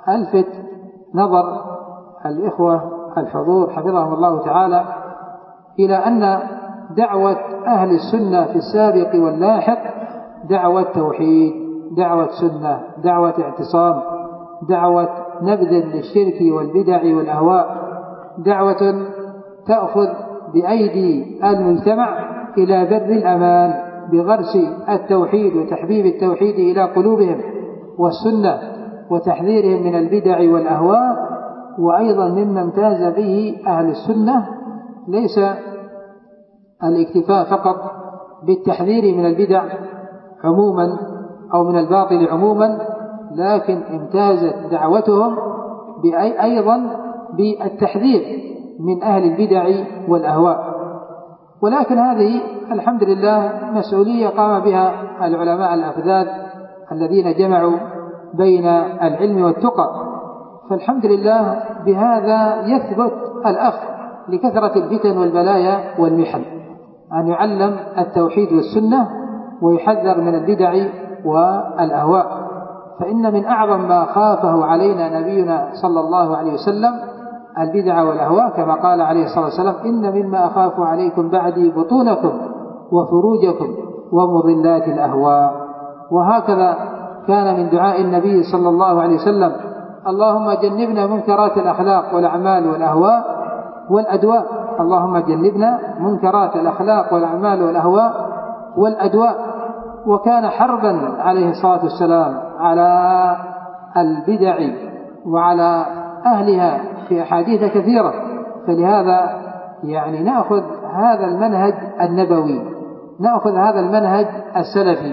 ألفت نظر الإخوة الحضور حفظهم الله تعالى إلى أن دعوة أهل السنة في السابق واللاحق دعوة توحيد، دعوة سنة، دعوة اعتصام، دعوة نبذ للشرك والبدع والأهواء، دعوة تأخذ بأيدي المجتمع إلى بر الأمان بغرس التوحيد وتحبيب التوحيد إلى قلوبهم، والسنة وتحذيرهم من البدع والأهواء. وأيضا مما امتاز به أهل السنة ليس الاكتفاء فقط بالتحذير من البدع عموما أو من الباطل عموما، لكن امتازت دعوتهم أيضا بالتحذير من أهل البدع والأهواء. ولكن هذه الحمد لله مسؤولية قام بها العلماء الأفذاذ الذين جمعوا بين العلم والتقى، فالحمد لله بهذا يثبت الأخ لكثرة الفتن والبلايا والمحن أن يعلم التوحيد والسنة ويحذر من البدع والأهواء. فإن من أعظم ما خافه علينا نبينا صلى الله عليه وسلم البدع والأهواء، كما قال عليه الصلاة والسلام: إن مما أخاف عليكم بعدي بطونكم وفروجكم ومضلات الأهواء. وهكذا كان من دعاء النبي صلى الله عليه وسلم: اللهم جنبنا منكرات الأخلاق والأعمال والأهواء والأدواء. اللهم جنبنا منكرات الأخلاق والأعمال والأهواء والأدواء. وكان حربا عليه الصلاة والسلام على البدع وعلى أهلها في أحاديث كثيرة. فلهذا نأخذ هذا المنهج النبوي، نأخذ هذا المنهج السلفي.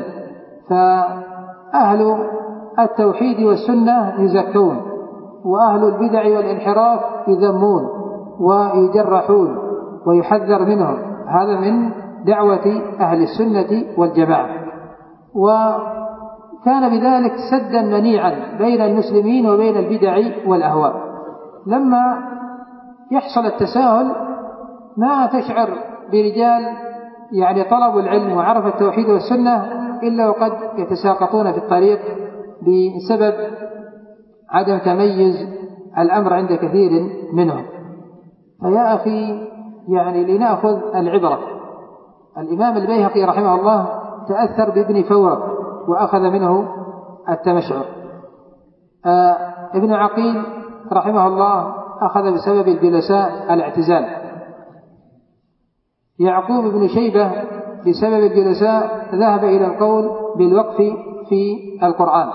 فأهل التوحيد والسنة يزكون، وأهل البدع والانحراف يذمون ويجرحون ويحذر منهم. هذا من دعوة أهل السنة والجماعة. وكان بذلك سدا منيعا بين المسلمين وبين البدع والأهواء. لما يحصل التساهل ما تشعر برجال طلبوا العلم وعرف التوحيد والسنة إلا وقد يتساقطون في الطريق بسبب عدم تميز الأمر عند كثير منهم. فيا أخي لنأخذ العبرة. الإمام البيهقي رحمه الله تأثر بابن فورق وأخذ منه التمشعر. ابن عقيل رحمه الله أخذ بسبب الجلساء الاعتزال. يعقوب بن شيبة بسبب الجلساء ذهب إلى القول بالوقف في القرآن.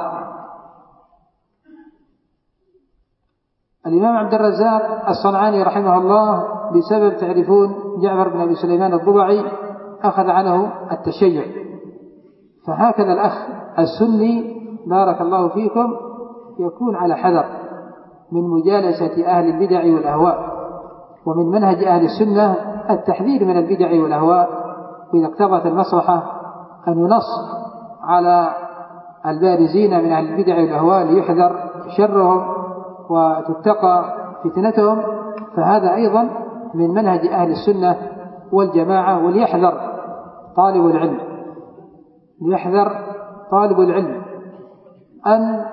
الإمام عبد الرزاق الصنعاني رحمه الله بسبب تعرفون جعفر بن أبي سليمان الضبعي أخذ عنه التشيع. فهكذا الأخ السني بارك الله فيكم يكون على حذر من مجالسة أهل البدع والأهواء. ومن منهج أهل السنة التحذير من البدع والأهواء، وإذا اقتضت المصلحة أن ينص على البارزين من أهل البدع والأهواء ليحذر شرهم وتتقى فتنتهم. فهذا أيضا من منهج أهل السنة والجماعة. وليحذر طالب العلم، ليحذر طالب العلم أن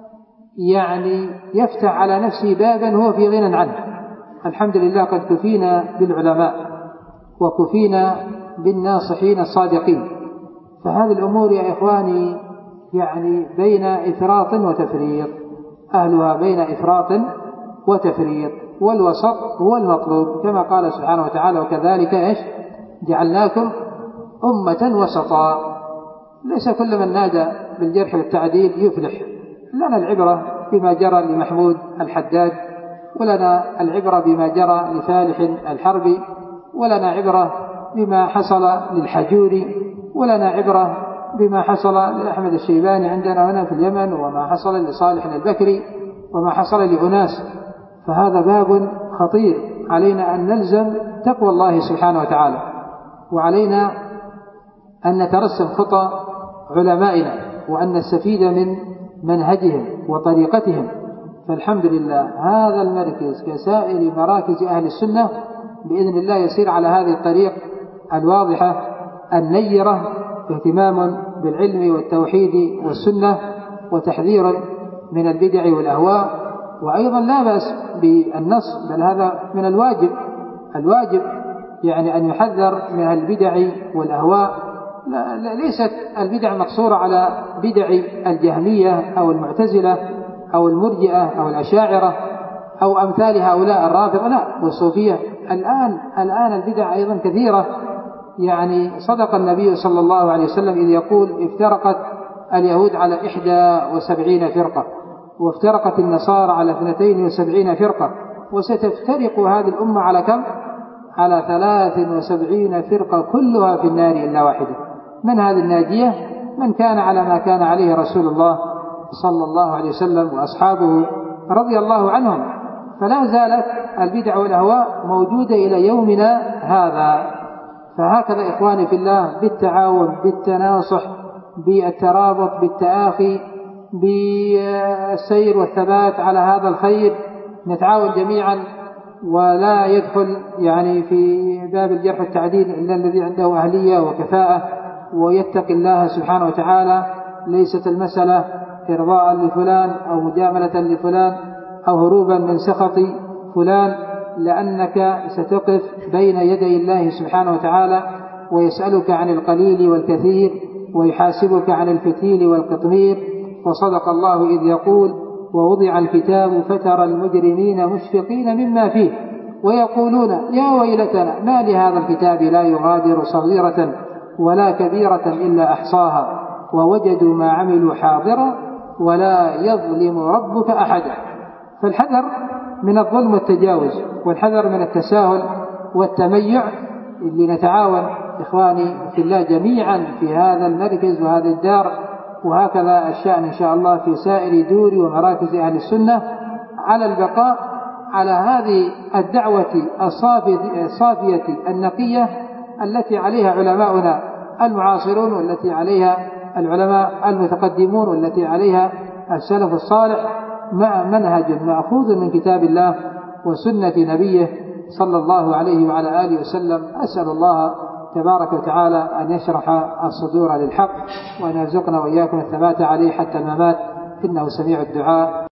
يفتح على نفسه بابا هو في غنى عنه. الحمد لله قد كفينا بالعلماء وكفينا بالناصحين الصادقين. فهذه الأمور يا إخواني بين إفراط وتفريط، أهلها بين إفراط وتفريط، والوسط هو المطلوب كما قال سبحانه وتعالى: وكذلك جعلناكم أمة وسطا. ليس كل من نادى بالجرح والتعديل يفلح. لنا العبرة بما جرى لمحمود الحداد، ولنا العبرة بما جرى لفالح الحربي، ولنا عبرة بما حصل للحجوري، ولنا عبرة بما حصل لأحمد الشيباني عندنا هنا في اليمن، وما حصل لصالح البكري، وما حصل لأناس. فهذا باب خطير. علينا أن نلزم تقوى الله سبحانه وتعالى، وعلينا أن نترسم خطى علمائنا، وأن نستفيد من منهجهم وطريقتهم. فالحمد لله هذا المركز كسائر مراكز أهل السنة بإذن الله يسير على هذه الطريق الواضحة النيرة، اهتمام بالعلم والتوحيد والسنة، وتحذير من البدع والأهواء، وأيضا لا بأس بالنص، بل هذا من الواجب يعني أن يحذر من البدع والأهواء. ليست البدع مقصورة على بدع الجهمية أو المعتزلة أو المرجئة أو الأشاعرة أو أمثال هؤلاء الرافضة، لا، والصوفية. الآن البدع أيضا كثيرة. يعني صدق النبي صلى الله عليه وسلم إذ يقول افترقت اليهود على 71 فرقة، وافترقت النصارى على 72 فرقة، وستفترق هذه الأمة على كم؟ على 73 فرقة كلها في النار إلا واحدة. من هذه الناجية؟ من كان على ما كان عليه رسول الله صلى الله عليه وسلم وأصحابه رضي الله عنهم. فلا زالت البدع والأهواء موجودة إلى يومنا هذا. فهكذا إخواني في الله، بالتعاون، بالتناصح، بالترابط، بالتآخي، بالسير والثبات على هذا الخير، نتعاون جميعا، ولا يدخل يعني في باب الجرح والتعديل إلا الذي عنده أهلية وكفاءة ويتقي الله سبحانه وتعالى. ليست المسألة إرضاء لفلان أو مجاملة لفلان أو هروبا من سخط فلان، لأنك ستقف بين يدي الله سبحانه وتعالى ويسألك عن القليل والكثير ويحاسبك عن الفتيل والقطمير. وصدق الله إذ يقول ووضع الكتاب فترى المجرمين مشفقين مما فيه ويقولون يا ويلتنا ما لهذا الكتاب لا يغادر صغيرة ولا كبيرة إلا أحصاها ووجدوا ما عملوا حاضرا ولا يظلم ربك أحدا. فالحذر من الظلم والتجاوز، والحذر من التساهل والتميع، اللي نتعاون إخواني في الله جميعا في هذا المركز وهذه الدار، وهكذا الشأن إن شاء الله في سائر دور ومراكز أهل السنة، على البقاء على هذه الدعوة الصافية النقية التي عليها علماؤنا المعاصرون، والتي عليها العلماء المتقدمون، والتي عليها السلف الصالح، مع منهج مأخوذ من كتاب الله وسنة نبيه صلى الله عليه وعلى آله وسلم. أسأل الله تبارك وتعالى أن يشرح الصدور للحق، وأن يرزقنا وإياكم الثبات عليه حتى الممات، إنه سميع الدعاء.